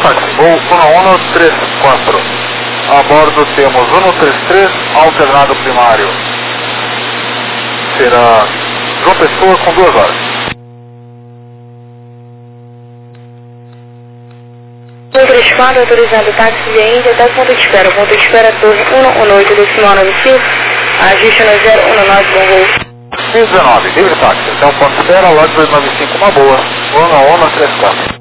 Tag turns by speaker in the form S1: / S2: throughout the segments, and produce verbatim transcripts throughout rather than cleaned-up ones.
S1: táxi, voo um um três quatro. A bordo temos um três três, alternado primário. Será João Pessoa com duas horas.
S2: um três quatro, autorizado táxi via Índia até ponto de espera. Ponto de espera torre um um oito, decimal nove cinco. Ajuste no zero um nove, bom voo.
S1: dezenove, livre táxi. Até o ponto de espera, lote dois nove cinco, uma boa. um um três quatro.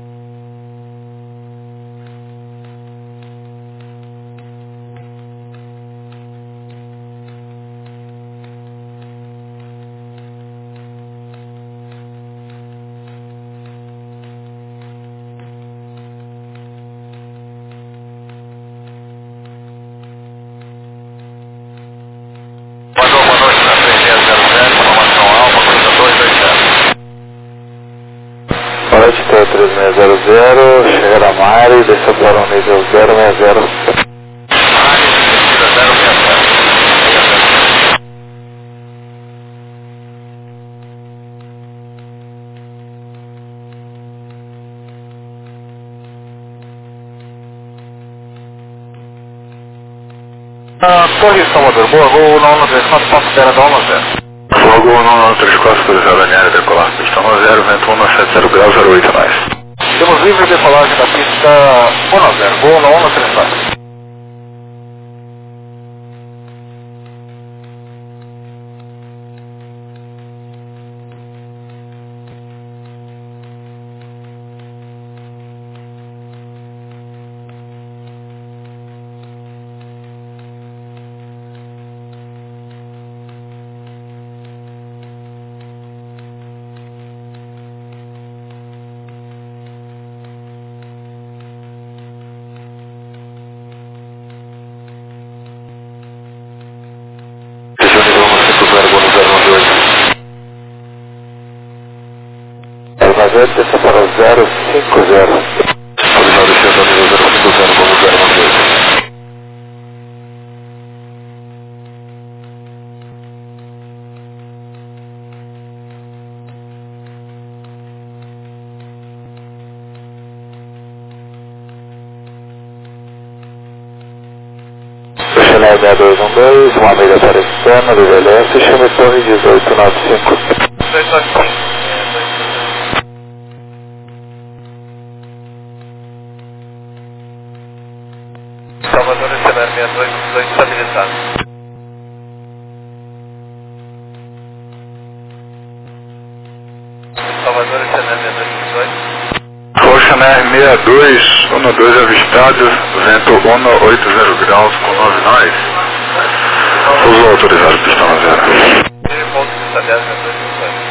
S3: Norte três seis zero zero, chegar a Mari, desça para o nível zero seis zero.
S1: Mari, descida zero seis zero. Ah, Torre Salvador, boa, voo um um três quatro, ponto de espera da um zero.
S3: Fogo um um três quatro, autorizado Daniela, decolar. Pista um zero, vento um sete zero graus, zero oito mais.
S1: Temos livre decolagem da pista um zero, voo um um três quatro.
S3: Desça para o zero cinco zero. Autorizado descendo ao nível zero cinco zero, vamos zero um dois. Chanel seis dois um dois, uma milha para externa do V L S, chame torre dezoito nove cinco.
S1: dezoito nove cinco. Salvador, Estelar seis dois um dois, estabilizado. Salvador, Estelar seis dois um dois.
S3: Roxaner seis dois um dois avistado, vento um oito zero graus com nove nós. Uso autorizado, pistão zero.
S1: E ponto de pista dez, seis dois um dois.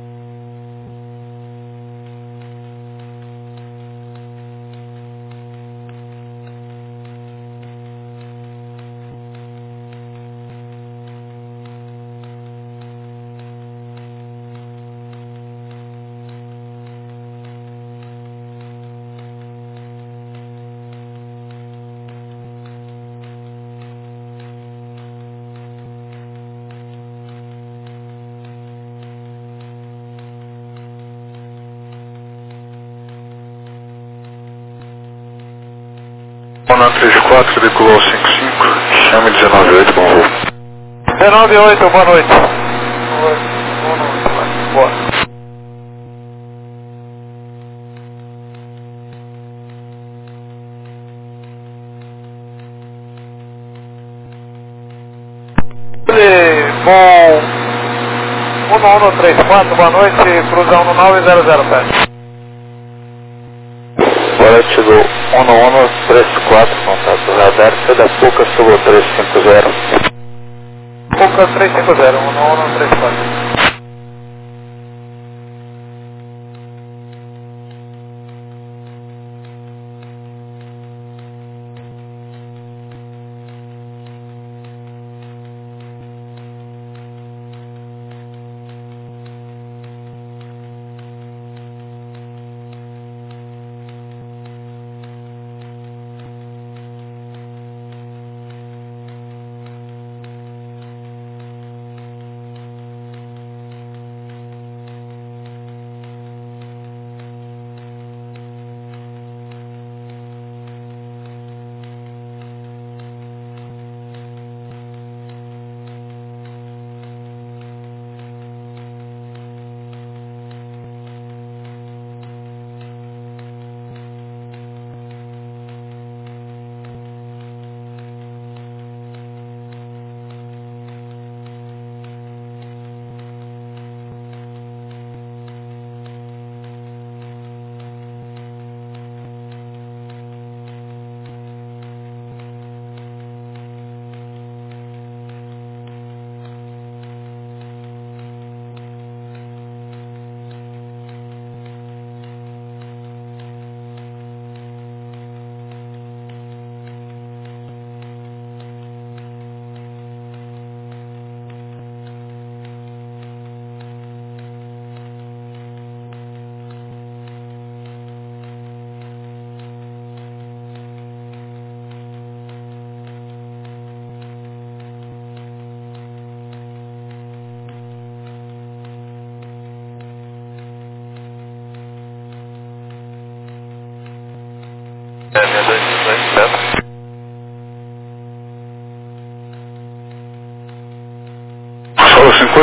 S3: um três quatro, decolou cinco cinco, chame dezenove oito, bom voo.
S1: dezenove oito, boa noite. Boa. Bom, um um três quatro, boa noite, cruza um nove zero zero sete.
S3: Norte do um um três quatro, contato radar, C da Puca, Sul três cinco zero.
S1: Puca três cinco zero, um um três quatro.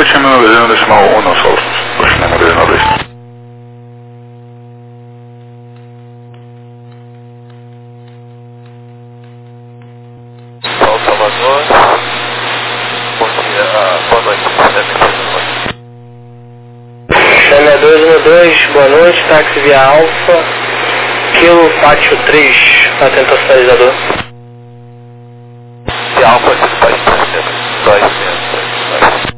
S3: Ocean noventa decimal uno Sol. Ocean noventa dois.
S4: Sol Salvador. Bom dia, ah, boa noite.
S5: Chama dois um dois, boa noite, táxi via Alfa, Kilo Pátio três, atento ao sinalizador.
S4: De Alfa, despachante dois centros.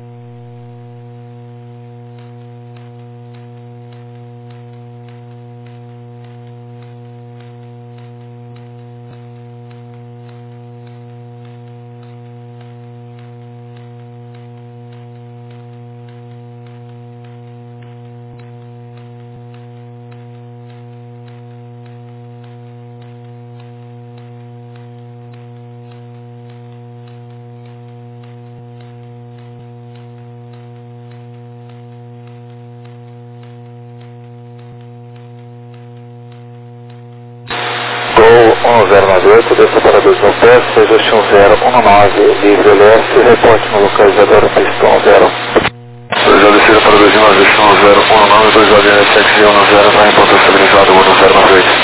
S1: um zero nove oito, desça para dois mil pés, ajuste um zero um nove, livre L S, reporte no localizador pistão zero.
S3: dois A descida para dois mil nove, um zero um nove, dois A L S X um zero, vai em ponto estabilizado, um zero nove oito.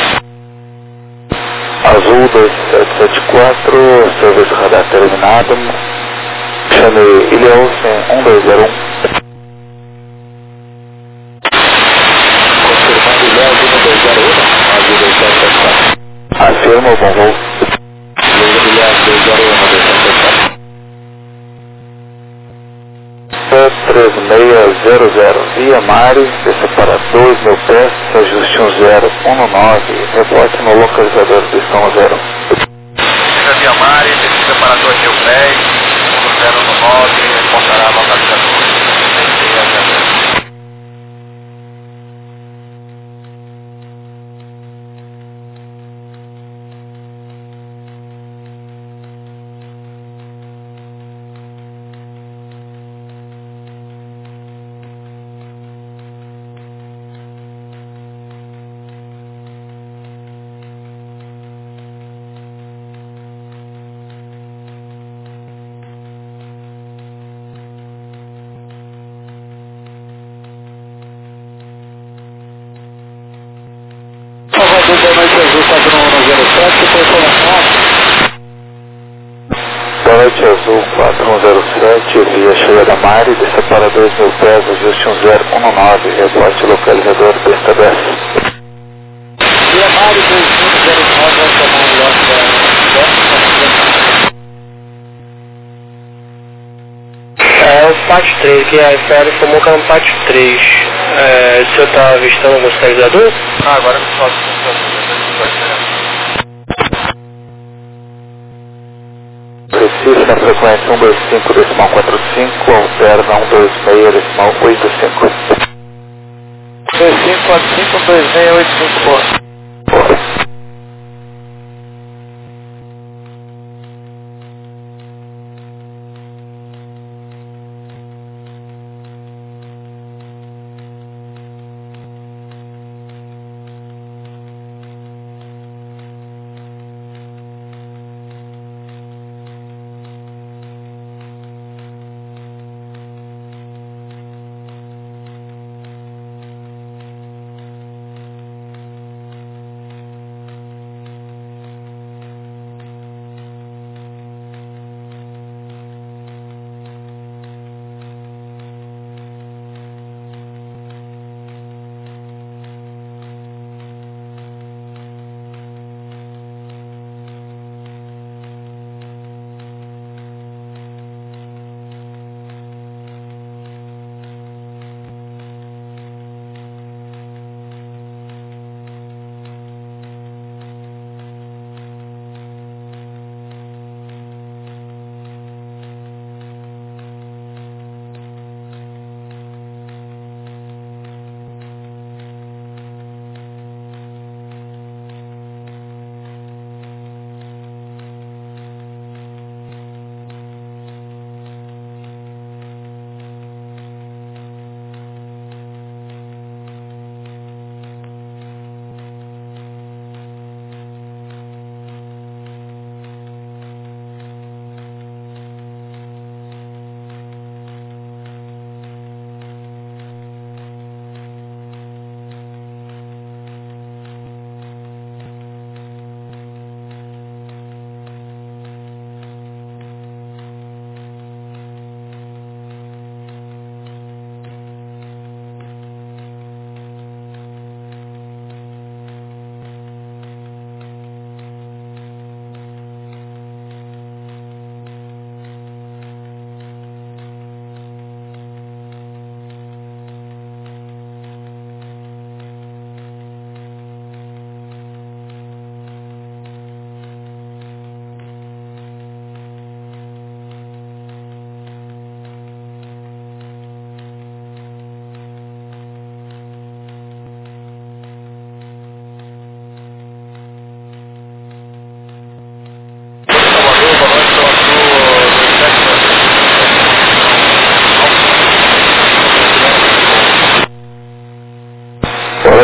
S1: Azul dois sete sete quatro, serviço radar terminado, chame Ilhéus um dois zero um. Confirmando Ilhéus um dois zero um, Azul dois sete sete quatro. Afirma o bom voo. Ilhéus dois zero um, dois sete sete quatro. três seis zero zero, via Mari, desça para dois mil pés, ajuste um zero um nove, reporte no localizador pistão zero.
S4: Descida via Mari, descida para dois mil pés, um zero um nove, reportará a localizador.
S1: Boa noite, Azul quatro um zero sete, por informação. Boa noite, Azul quatro um zero sete, via cheia da Mari, desça para dois mil pés, ajuste um zero um nove, reporte localizador pista dez. Via Mari dois um zero nove, vamos tomar um lote da...
S5: É o Pátio três, que a F R informou que é um Pátio três. É, o senhor está avistando algum sinalizador?
S4: Ah, agora que só os
S1: Recife na frequência um dois cinco decimal quatro cinco, alterna um dois seis decimal oito cinco. dois cinco quatro cinco, um dois seis oito cinco, boa. Boa.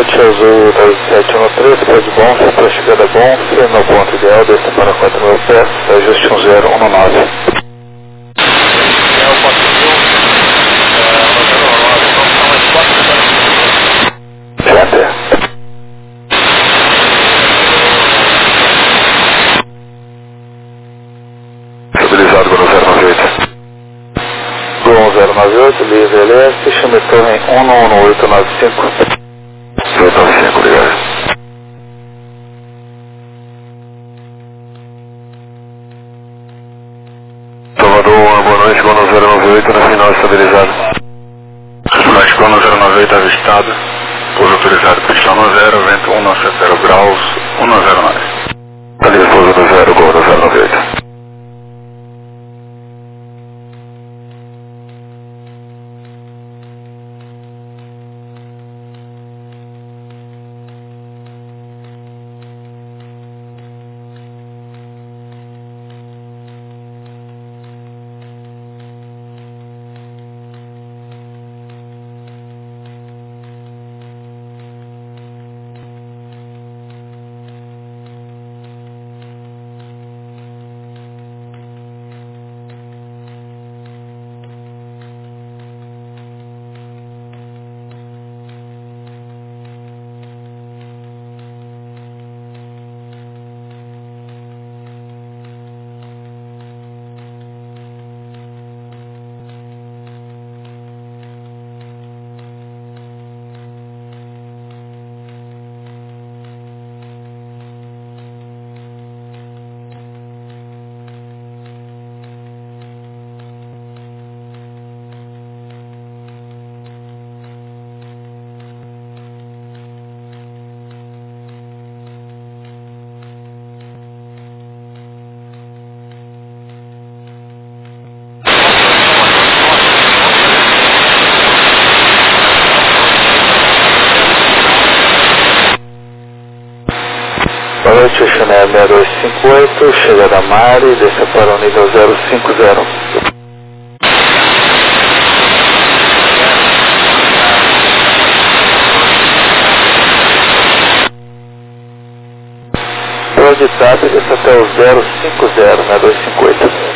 S1: Juliette, Azul dois sete um três, depois de Bonfim, para a chegada Bonfim, no ponto ideal, desça para quatro mil pés, ajuste um zero um nove.
S4: É o quatro mil,
S1: Center.
S3: Estabilizado com zero nove oito.
S1: Gol zero nove oito, livre leste, chame torre um um oito nove cinco.
S3: zero nove cinco, obrigado. Salvador, boa noite, Gol zero nove oito, no final estabilizado. Boa noite, Gol zero nove oito avistado. Pouso autorizado, pistão no zero, vento um sete zero graus, um zero nove. Tá livre, pouso no zero, Gol zero nove oito.
S1: Boa noite, Chanel seis dois cinco oito, chegada Mari, desça para o nível zero cinco zero. Boa de T A P, desça até o zero cinco zero, seis dois cinco oito.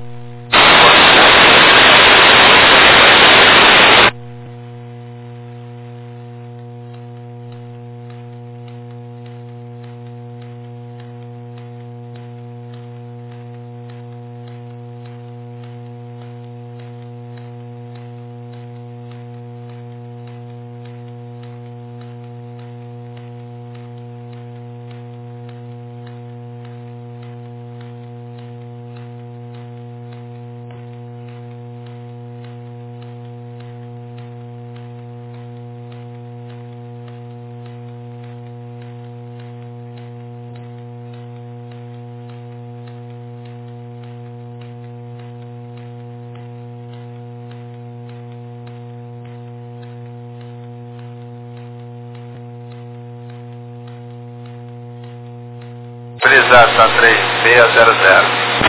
S4: Autorizado, está três seis zero zero.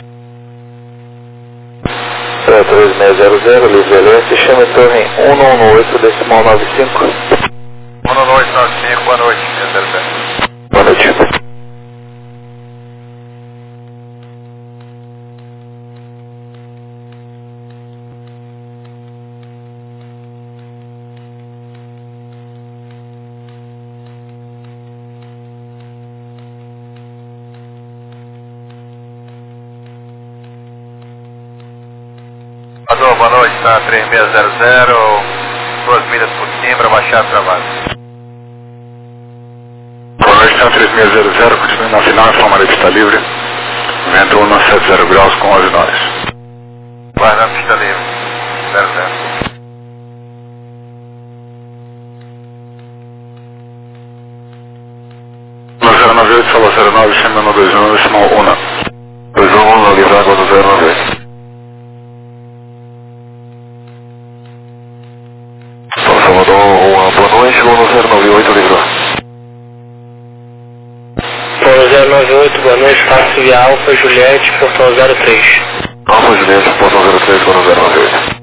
S1: É, três seis zero zero, livre leste, chame torre um um oito, decimal nove cinco.
S4: um um oito nove cinco, boa noite, zero zero.
S1: Boa noite.
S4: Alô, boa noite, está três seis zero zero, duas milhas por cima, para baixar o trabalho.
S3: Boa noite, está três seis zero zero, continue na final, a maré está livre. Vento um sete zero graus com onze nós.
S4: Guarda a pista livre, zero zero.
S3: zero nove oito, Salva zero nove, chama dois um, decimal um. dois um, livre água do zero nove oito. Salvador, uma boa noite, voo zero nove oito, livrou.
S5: Polo zero nove oito, boa noite, táxi via Alfa, Juliette, portão zero três.
S3: Alfa, Juliette, portão zero três, voo zero nove oito.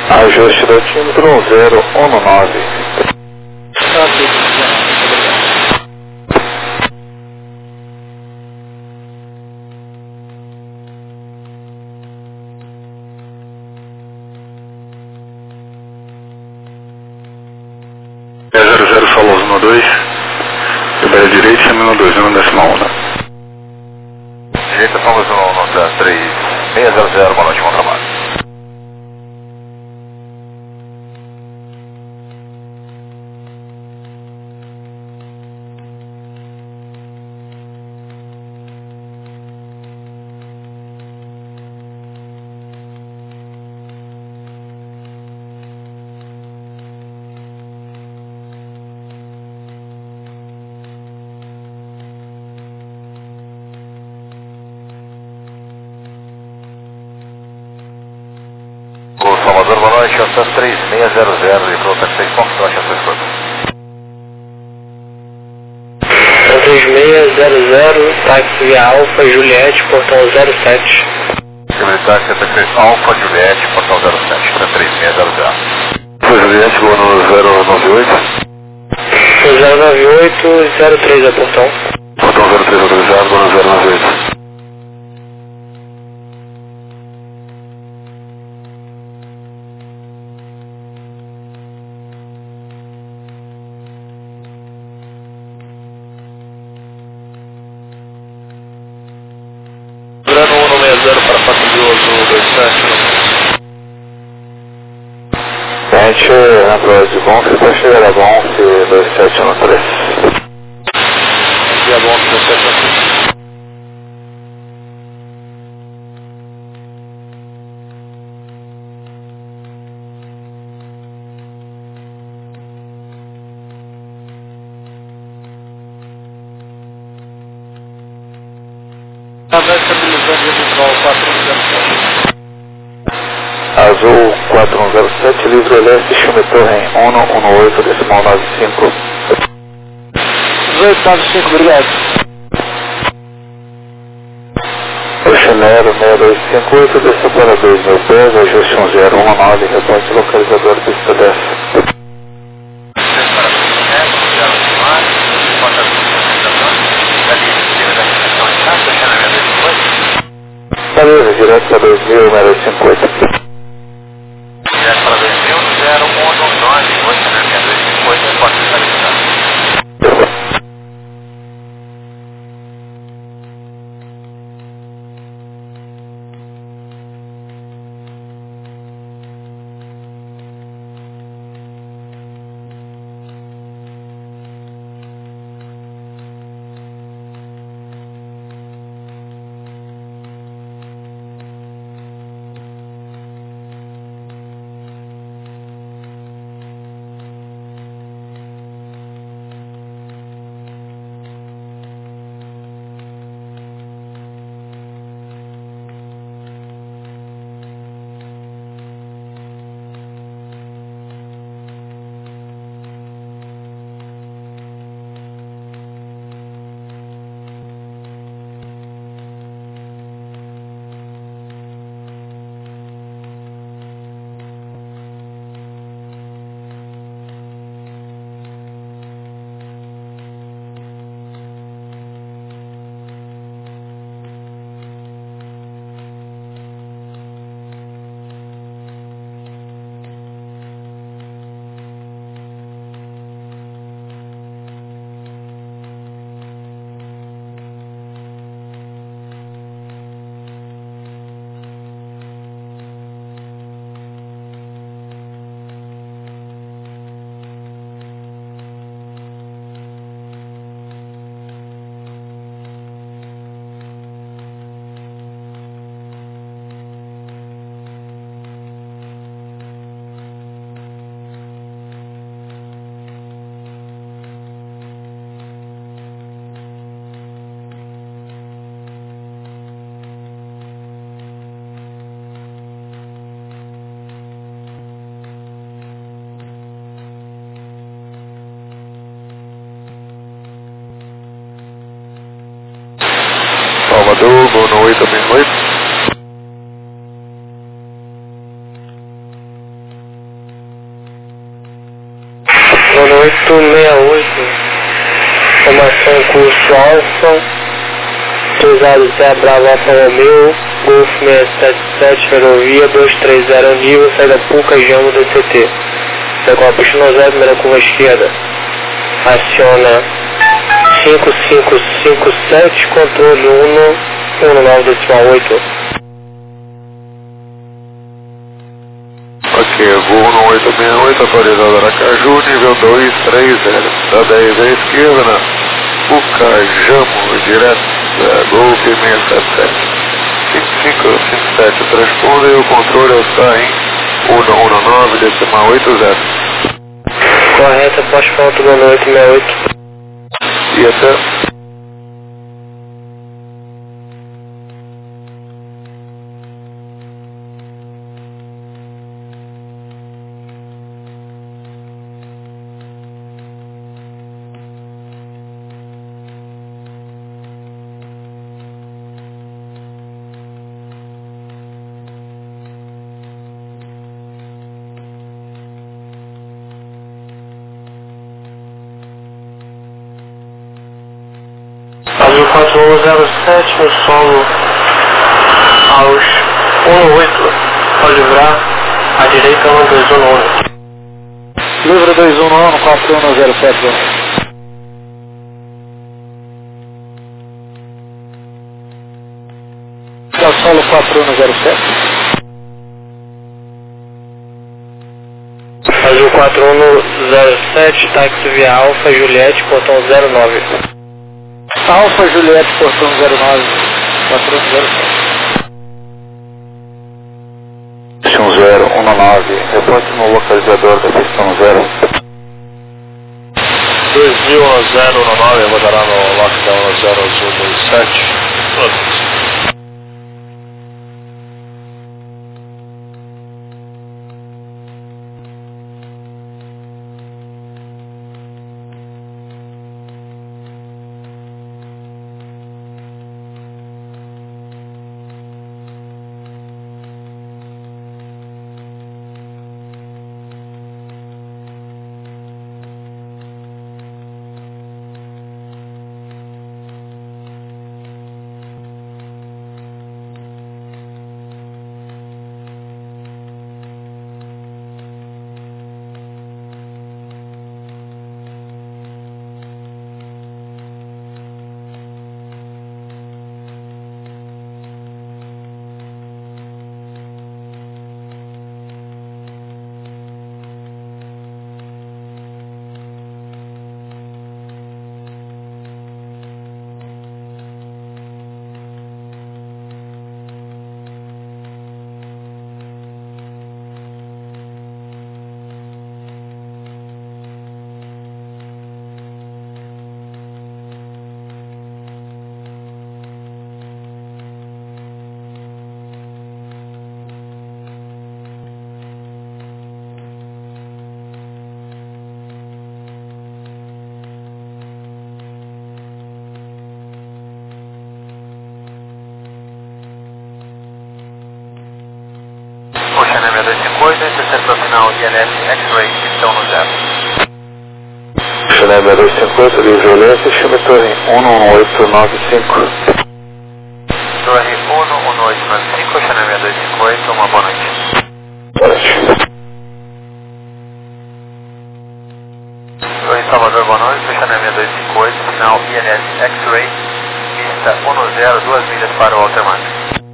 S1: Ajuste do tímetro um zero um nove.
S3: zero zero Solos um dois, libera direito, chama um dois, um décima onda.
S4: Direita, Solos um três seis zero zero, boa noite, bom trabalho. O Salvador, boa noite, Antan três seis zero zero, e pronto, seis pontos, baixa sua escuta.
S5: três seis zero zero, táxi via Alfa, Juliette, portão zero sete.
S4: Militar, setenta Alfa, Juliette, portão zero sete, três seis zero zero.
S3: Juliette, boa no zero nove oito.
S5: zero nove oito, zero três é portão.
S3: Portão zero três autorizado, boa no zero nove oito.
S4: Durando um seis zero para Patrulhoso dois sete.
S1: Gente, Android de Bonfe, para chegar a Bonfe dois sete um três.
S4: E a Bonfe dois sete um três.
S1: Azul quatro um zero sete, livre leste, Chume Torre um um oito, decimal nove cinco.
S5: dezoito nove cinco, obrigado.
S1: Oxinero seis dois cinco oito, desça para dois mil pés, ajuste um zero um nove, reporte localizador pista dez. Beleza, direto para dois mil, seis dois cinco oito.
S4: Direto para dois mil, zero um nove, oito seis dois cinco oito, pode estar ligado.
S3: Salvador, boa noite, oito.
S5: sessenta e oito, formação curso Alfa, cruzado Zé Bravo Alfa Romeu, Golf seiscentos e setenta e sete, ferrovia dois três zero nível, saída Puca Jambo do C T. Decola pista no zero, primeira curva esquerda. Aciona cinco cinco cinco sete, controle um um nove decimal oito.
S3: Ok, voo um oito seis oito, autorizado Aracaju, nível dois três zero. Da dez à esquerda, na Puca Jambo, direto, Golf seiscentos e setenta e sete. cinco cinco cinco sete, transponda e o controle está em um um nove decimal oito zero.
S5: Correta, pós-ponto, boa noite, sessenta e oito.
S3: E até...
S5: Azul quatro um zero sete, no solo aos um oito, pode livrar, à direita no dois um um.
S1: Livre dois um um, quatro um zero sete. Da solo quatro um zero sete.
S5: Azul quatro um zero sete, táxi via Alfa, Juliette, portão zero nove.
S1: Alfa Juliette, portão zero nove, quatro um zero sete. um zero um nove, reporte no localizador da questão zero.
S3: dois mil zero nove, eu vou dar no lockdown zero azul dois sete.
S4: Ocean M dois cinco oito, interceptor final I N S X-Ray, pistão no zero.
S3: Ocean M dois cinco oito, livre violência, chame torre um um oito nove cinco.
S4: Torre um um oito nove cinco, Ocean M dois cinco oito, uma boa noite.
S3: Boa noite.
S4: Torre Salvador, boa noite, Ocean M dois cinco oito, final I N S X-Ray, pista um zero, duas milhas para o alto mar.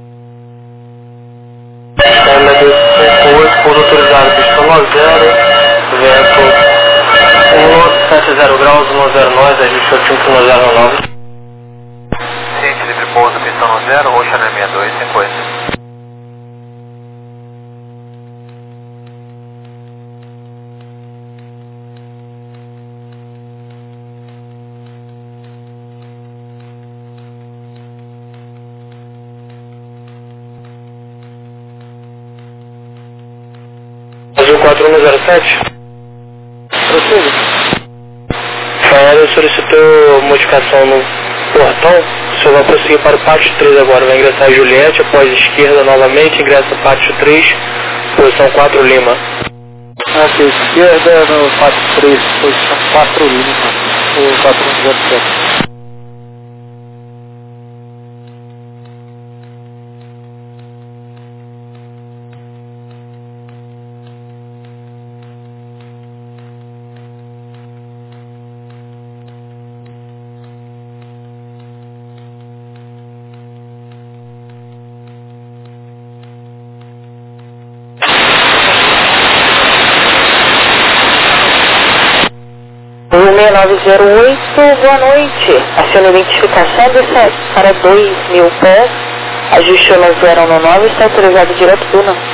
S5: M dois cinco oito, por autorizado, pista um zero, vento um sete zero graus, um zero nove, ajuste oito um zero nove.
S4: Ciente livre pouso, pistão no zero, Ocean M dois cinco oito.
S5: Azul quatro um zero sete.
S1: Prossiga.
S5: Faiano solicitou modificação no portão. O senhor vai prosseguir para o pátio três agora. Vai ingressar a Juliette, após esquerda novamente, ingressa pátio três, posição quatro Lima.
S1: Aqui, esquerda no quatro três, posição quatro Lima, o quatro um zero sete.
S2: seis nove zero oito, boa noite. Aciona a identificação dessa para dois mil pés, ajuste no zero um nove, está autorizado direto do não.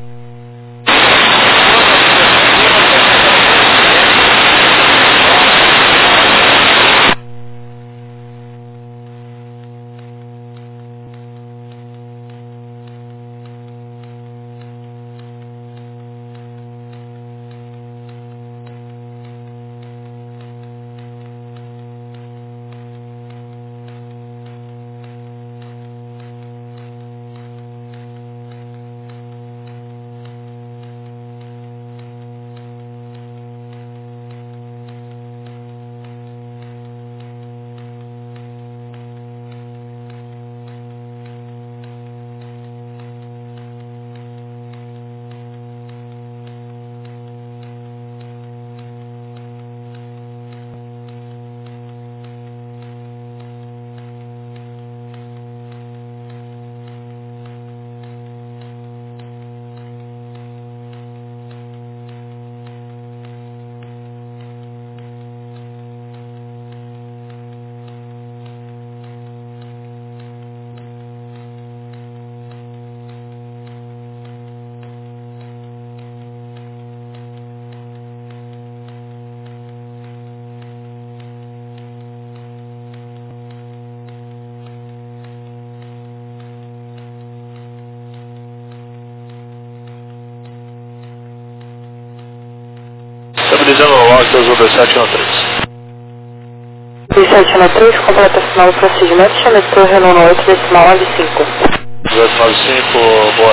S3: Estabilizando o log do dois sete um três.
S2: dois sete um três, completa final do procedimento, chame Torre no oito, decimal nove cinco.
S3: oito nove cinco, boa.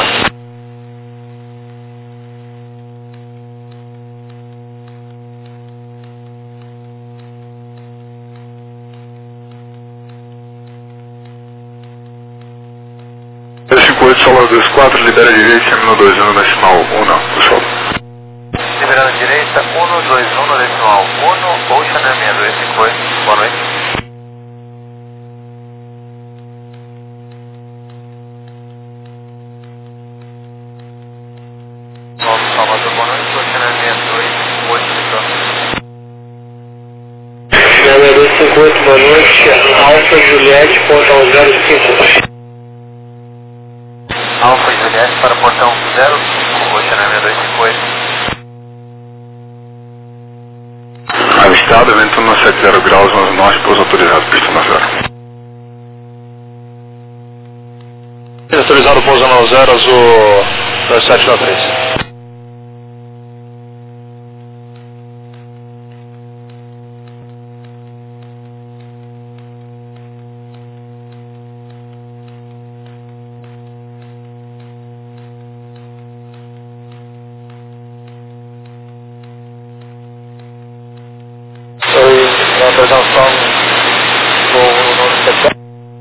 S3: três cinco oito, solo dois quatro, libera direita, termina dois um, decimal um, não, pessoal.
S4: Liberando direita, um dois um, decimal um, Ocean seis dois cinco oito, boa noite. Novo Salvador, boa noite, Ocean seis dois cinco oito,
S5: seis dois cinco oito, boa noite, Alfa Juliette, portão zero cinco.
S4: Alfa Juliette para portão zero cinco, Ocean seis dois cinco oito.
S3: Avistado, evento um sete zero graus, onze norte, pouso autorizado, pista na zero. Autorizado, pouso na zero, azul dois sete um três. Na apresentação do nome sete.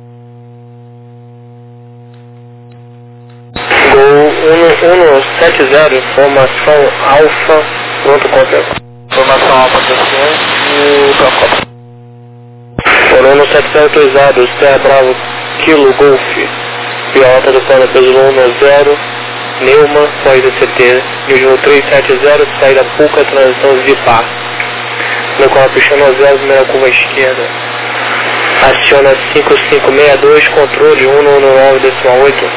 S5: Gol um um sete zero, informação Alfa, pronto qualquer.
S4: Informação Alfa descendo e Bravo.
S5: Corono sete zero autorizado, Serra Bravo, Kilo Golf, Piota do plano peso um zero, Neuma, saída C T, nível três sete zero, saída Puca, transição Zipar. No qual puxando zero, primeira curva esquerda. Aciona cinco cinco seis dois, controle um um nove decimal oito.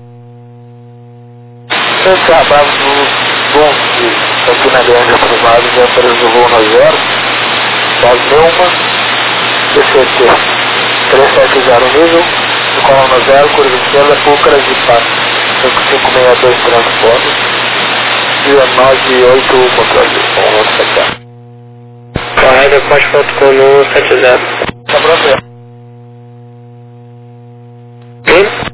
S1: Serra Bravo do Golf, aqui na grande aprovado, já preso voo na zero, das Neuma, C C T, três sete zero nível, no coluna zero, curva esquerda, Púcaras e Pá, cinco cinco seis dois transporte, e nove oito controle, vamos fechar.
S5: Carrega pós-ponto com um sete zero.
S1: Tá pronto?
S5: Sim?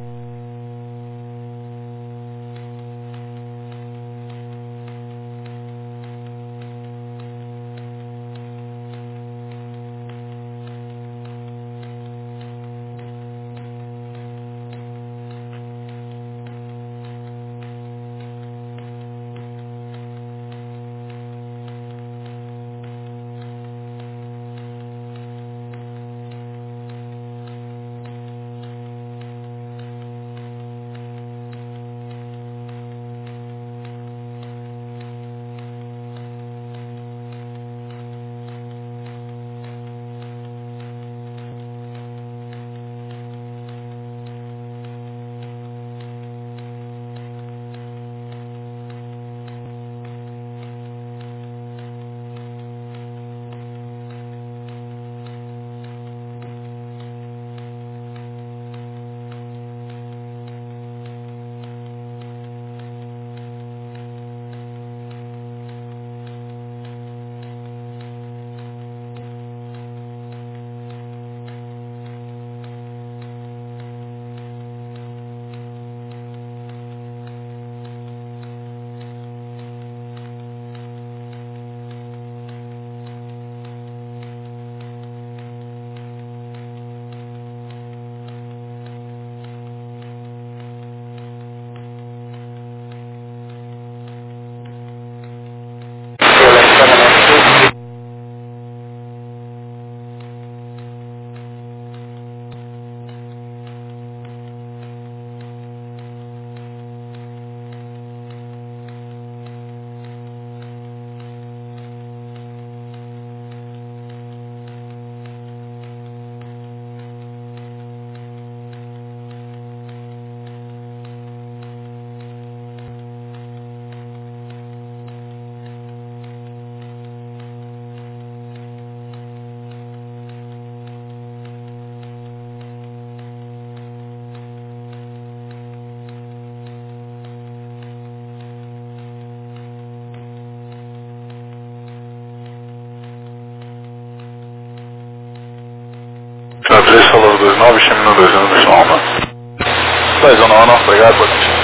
S3: dois nove, chame no dois um do Chalma.
S1: dois um nove, obrigado, boa noite.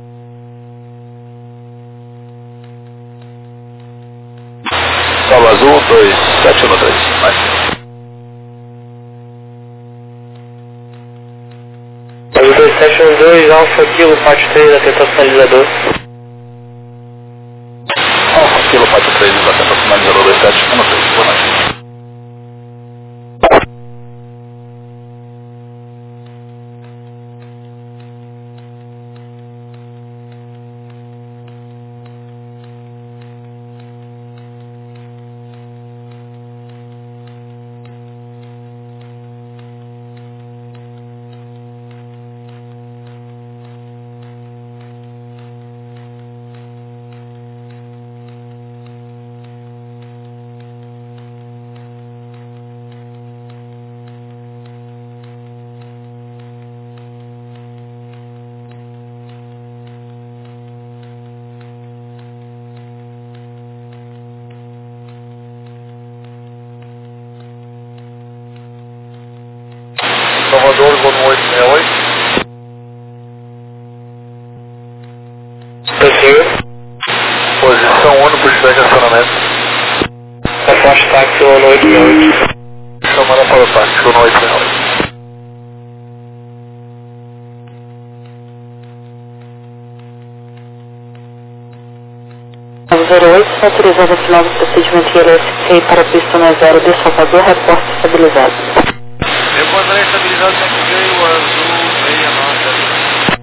S1: Salva Azul, dois sete um três, mais.
S5: dois sete um dois, Alfa Kilo, parte três, atenção sinalizador.
S1: Alfa Kilo, parte três, atenção sinalizador, dois sete um três, boa noite.
S4: Salvador, voo oito seis oito.
S5: Sim.
S4: Posição um no por de acionamento.
S5: Aposto táxi um oito seis oito.
S4: Chamando para o táxi um oito seis oito.
S2: zero oito, está autorizado a final do procedimento I L S C para a pista no zero de Salvador, reporte estabilizado.
S4: Encontrei estabilizado que veio o azul seis nove.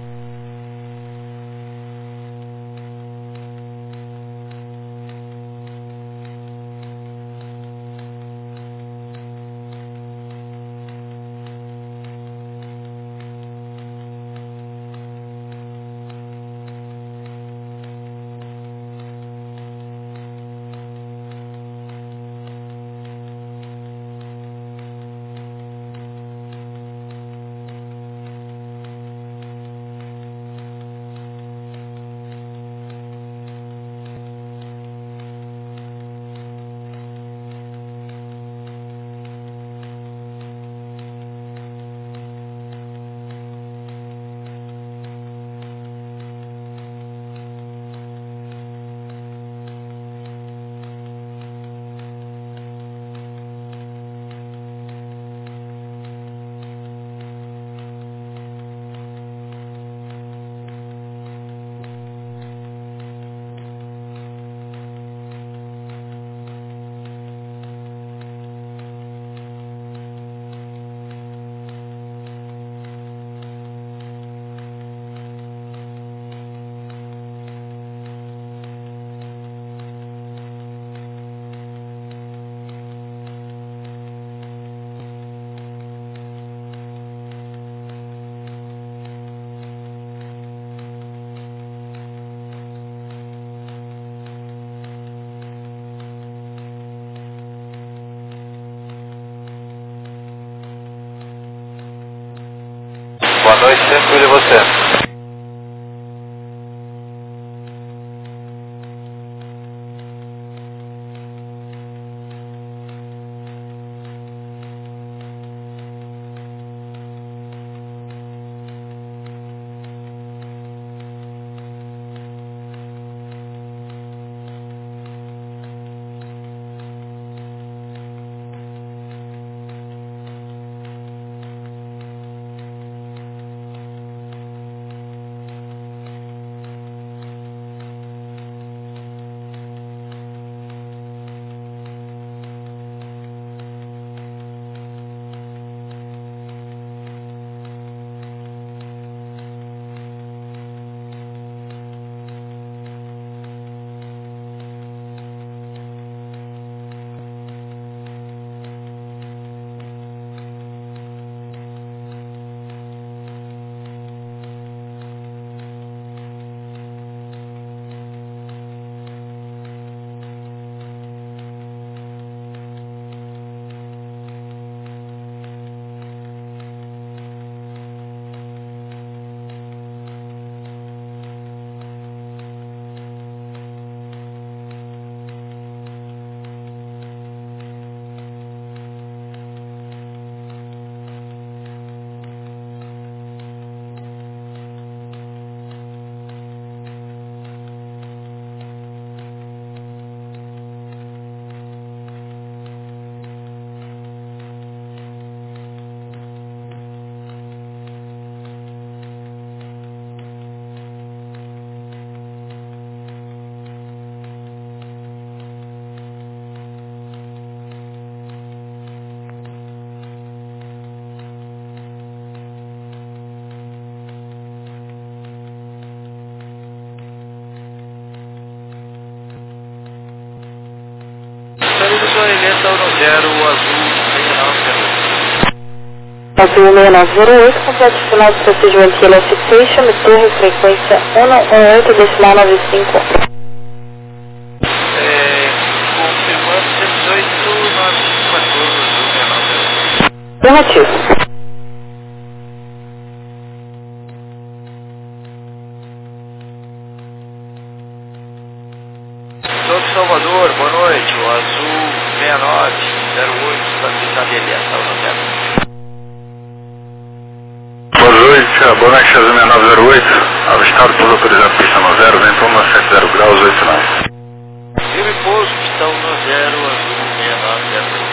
S4: Boa noite, tranquilo, e você? zero, azul seis nove zero oito.
S2: Azul seis nove zero oito, completo final do procedimento de Elicitation, torre frequência um um oito, decimal nove cinco.
S4: É, confirmando cento e dezoito, nove cinco quatorze, azul seis nove zero oito.
S2: Negativo.
S4: Toque Salvador, boa noite. O azul seis nove zero oito está na D L S, está no tempo.
S3: Boa noite, boa noite, azul seis nove zero oito. Avistado por autorizado pista no zero, vento um sete zero graus, oito nove.
S4: Firme pouso, pistão no zero, azul seis nove zero oito.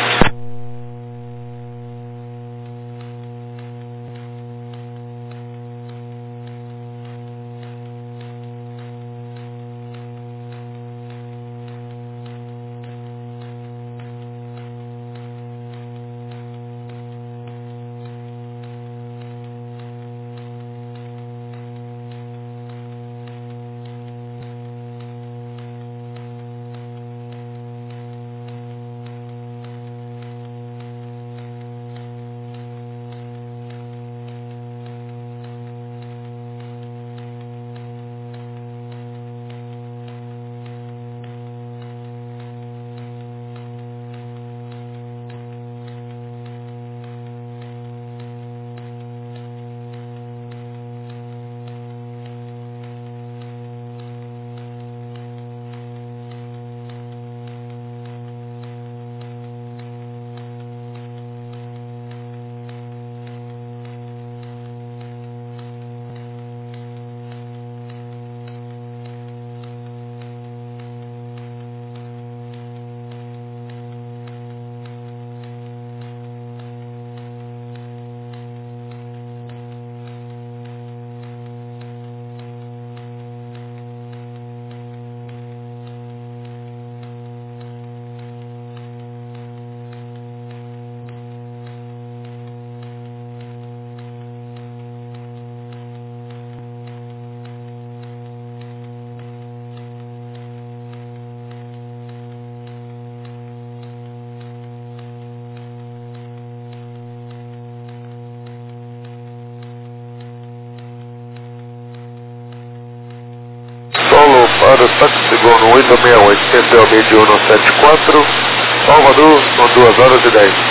S1: Solo para táxi Gono oito seis oito, Central Mid um sete quatro, Salvador, são duas horas e dez.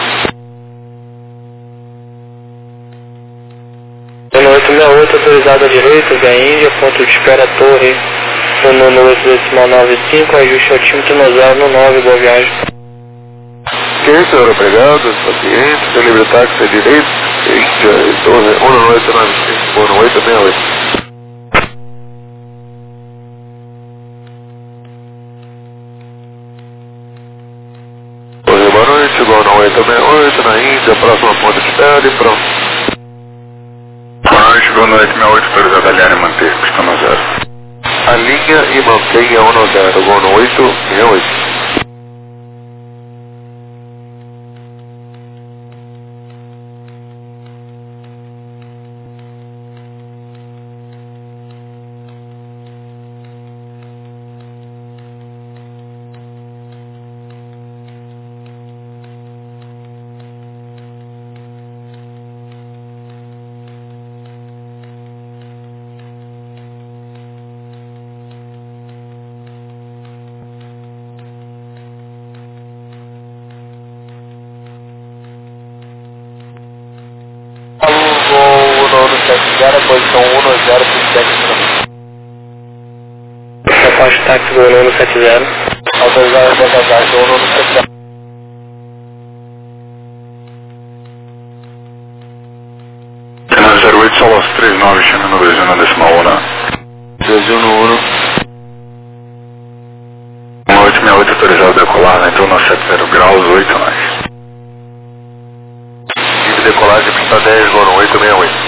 S5: oito seis oito, autorizado à direita, Via Índia, ponto de espera, torre um oito decimal nove cinco, ajuste altímetro no zero nove, boa viagem.
S1: Ok, senhor, obrigado, paciente, seu livre táxi à direita, Índia, torre um oito nove cinco, Gono oito seis oito. Boa noite, Gono oito seis oito, na Índia, próxima ponta de espera e pronto.
S3: Boa noite, boa noite, seis oito, autorizado a linha e manter, pista no zero.
S1: A linha e mantenha um zero, Gono oito seis oito. Posição um zero por sete.
S5: Apache táxi do um sete zero.
S1: Autorizado a decolar do um sete zero.
S3: China zero oito, Solos três nove, China no Brasil na decimal um.
S1: Brasil no um.
S3: um oito seis oito, autorizado a decolar, vento um sete zero graus, oito nove.
S1: Livre decolagem, pista dez, Gono oito seis oito.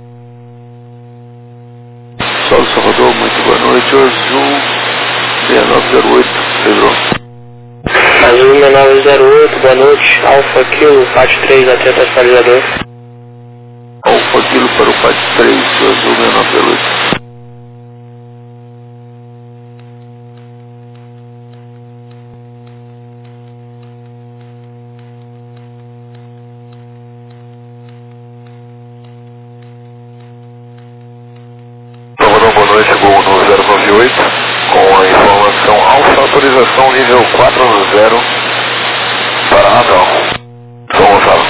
S1: Solo Salvador, muito boa noite. Azul seis nove zero oito, Pedro.
S5: Azul seis nove zero oito, boa noite. Alfa Kilo, P A T três, atento atualizador.
S1: Alfa Kilo para o P A T três, Azul seis nove zero oito.
S3: noite, Gol no zero nove oito, com a informação alfa, autorização nível quatro zero para Natal. São Gonçalo.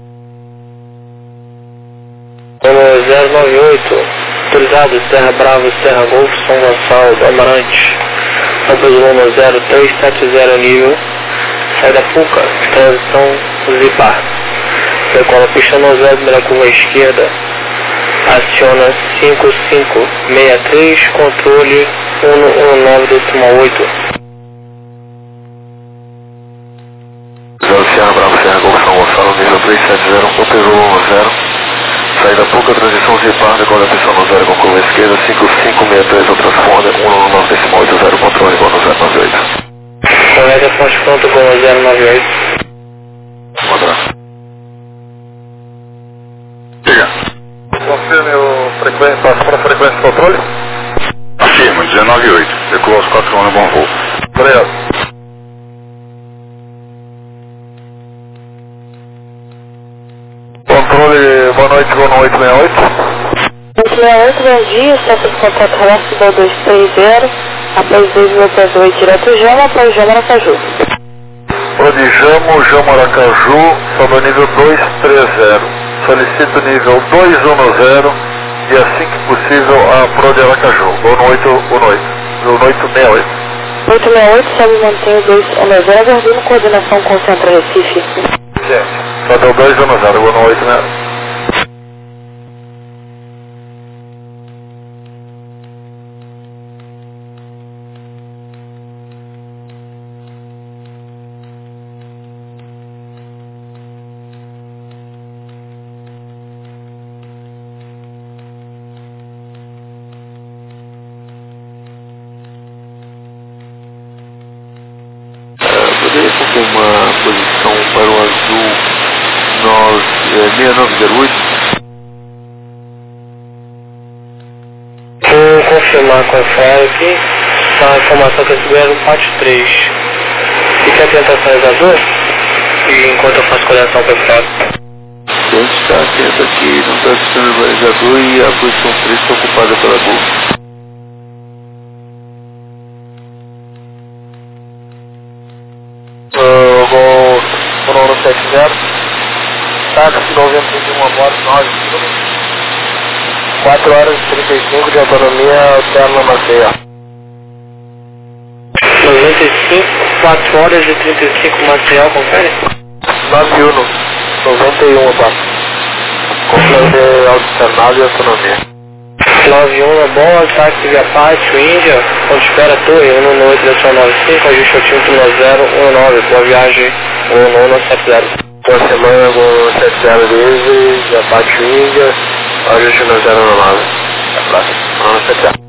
S5: Gol zero nove oito, autorizado Serra Bravo, Serra Golf, São Gonçalo, do Amarante. Rampa de Luna zero três sete zero nível, saída Puca, transição Zipar. Decola pista no zero, primeira curva à esquerda, aciona cinco cinco seis três, controle um um nove do último oito.
S3: zero Serra Bravo, Serra Golf, São Gonçalo, nível três sete zero, Copesou um zero, saída Puca, transição Zipar, decola pista no zero com curva à esquerda, cinco cinco seis três, o transponde, um um nove decimal oito zero, controle, gol no zero nove oito.
S5: Colega, fonte pronto, gol no zero nove oito.
S3: Mandar.
S4: Confirme o frequência, passa para a frequência de controle.
S3: Afirmo, dezenove oito. Recua aos quatro um no bom voo.
S4: Obrigado. Controle, boa noite, boa noite, sessenta e oito.
S2: sessenta e oito, bom dia, centro de contato Relaxo dois dois três zero, após dois mil pés oito, direto Jama, após Jama Aracaju.
S4: Prodijamo, Jama Aracaju, sobe nível dois três zero. Solicito nível dois um zero e assim que possível a Pro de Aracaju. Gol no oito um oito. No oito seis oito.
S2: oito seis oito, sobe e mantém o dois um zero, aguardando coordenação com o Centro Recife.
S4: Gente, só deu dois um zero, gol no oito seis oito.
S3: Poderia confirmar a posição para o azul seis nove zero oito?
S5: Vou confirmar com a Fera aqui, a informação que receberam no pátio três. Fique atento às sinalizações e enquanto eu faço coordenação com a Fera.
S3: A gente está atento aqui, não está assistindo o balizador e a posição três está ocupada pela Gol.
S4: Gol Bruno sete zero. Táxi noventa e um a bordo, nove quilômetros. quatro horas e trinta e cinco de autonomia alterna Maceió.
S5: noventa e cinco, quatro horas e trinta e cinco Maceió, confere?
S4: nove um, noventa e um a bordo. Controle alternado e autonomia.
S5: nove um a bordo, táxi via pátio, Índia, onde espera a torre, um um oito, direção nove cinco, ajuste altímetro zero um nove, boa viagem, um um sete zero.
S4: Boa semana, Gol sete zero livre, via pátio Índia, ajuste no zero um nove. Até a próxima, um um sete zero.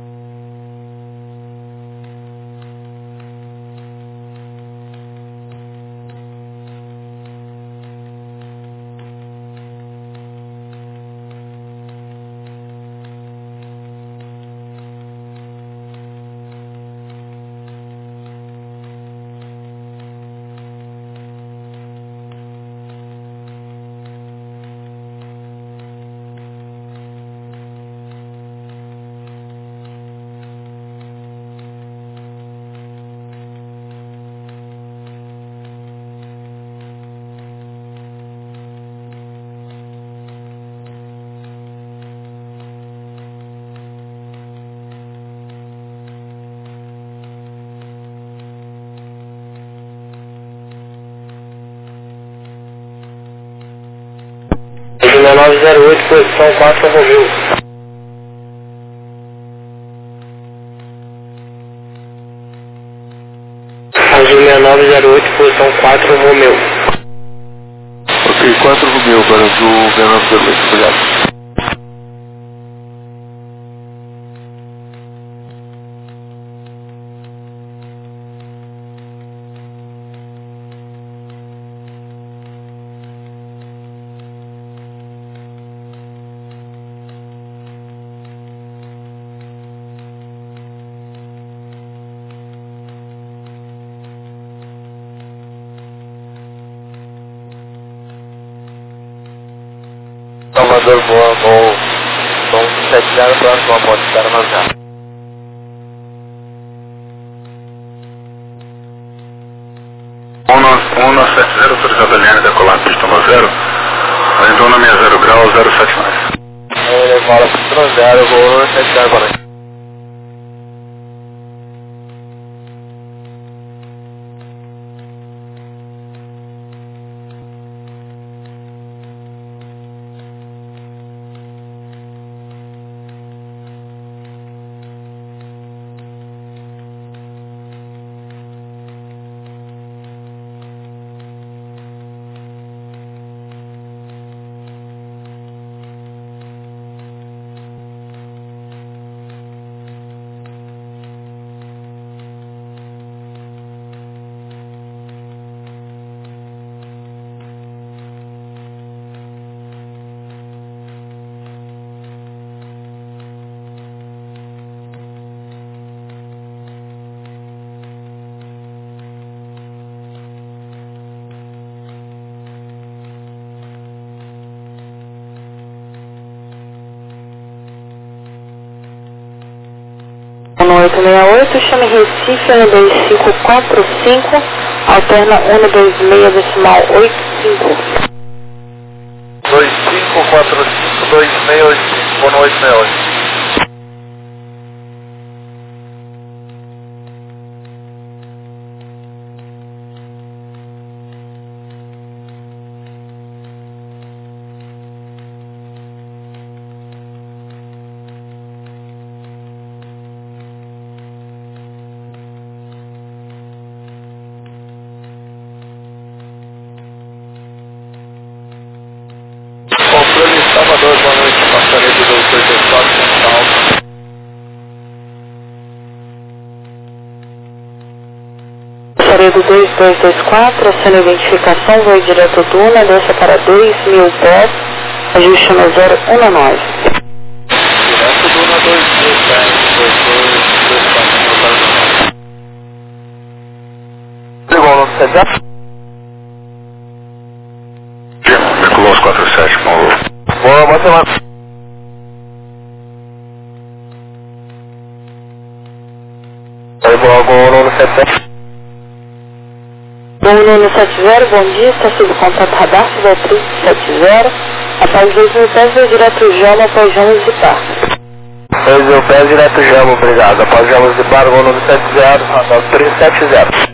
S5: nove zero oito, posição quatro, Romeu. Azul seis nove zero oito, posição quatro, Romeu.
S3: Ok, quatro Romeu para azul seis nove zero oito, obrigado.
S4: Salvador, boa, Gol sete zero, próximo a bordo, espera nas
S3: zero, autorizado a linha decolar pista no zero, vento um sessenta zero graus, zero sete mais.
S5: Ele fala pista no zero, vou no sete zero, boa noite.
S2: oito seis oito, chame Recife um dois cinco quatro cinco, alterna um dois seis decimal oito cinco.
S4: dois cinco quatro cinco dois seis oito cinco, boa noite, seis oito. Controle Salvador, boa noite, passaria do dois dois dois quatro, Central.
S2: Passaria do dois dois dois quatro, acena identificação, voo direto Duna, desça para dois mil pés, ajuste no zero um nove.
S4: Direto Duna dois mil pés, dois dois dois quatro,
S5: Ligou o nome sete zero?
S3: Decolou os quatro sete com o...
S5: Boa, boa semana. Aí, boa, boa, nono sete sete.
S2: Bom, Nuno sete zero, bom dia, está sob contato radar, Beatriz sete zero, após dois mil pés, vou direto Jama, após Jamas de Par.
S5: dois mil pés, direto Jama, obrigado. Após Jamas de Par, vou no sete zero, radar três sete zero.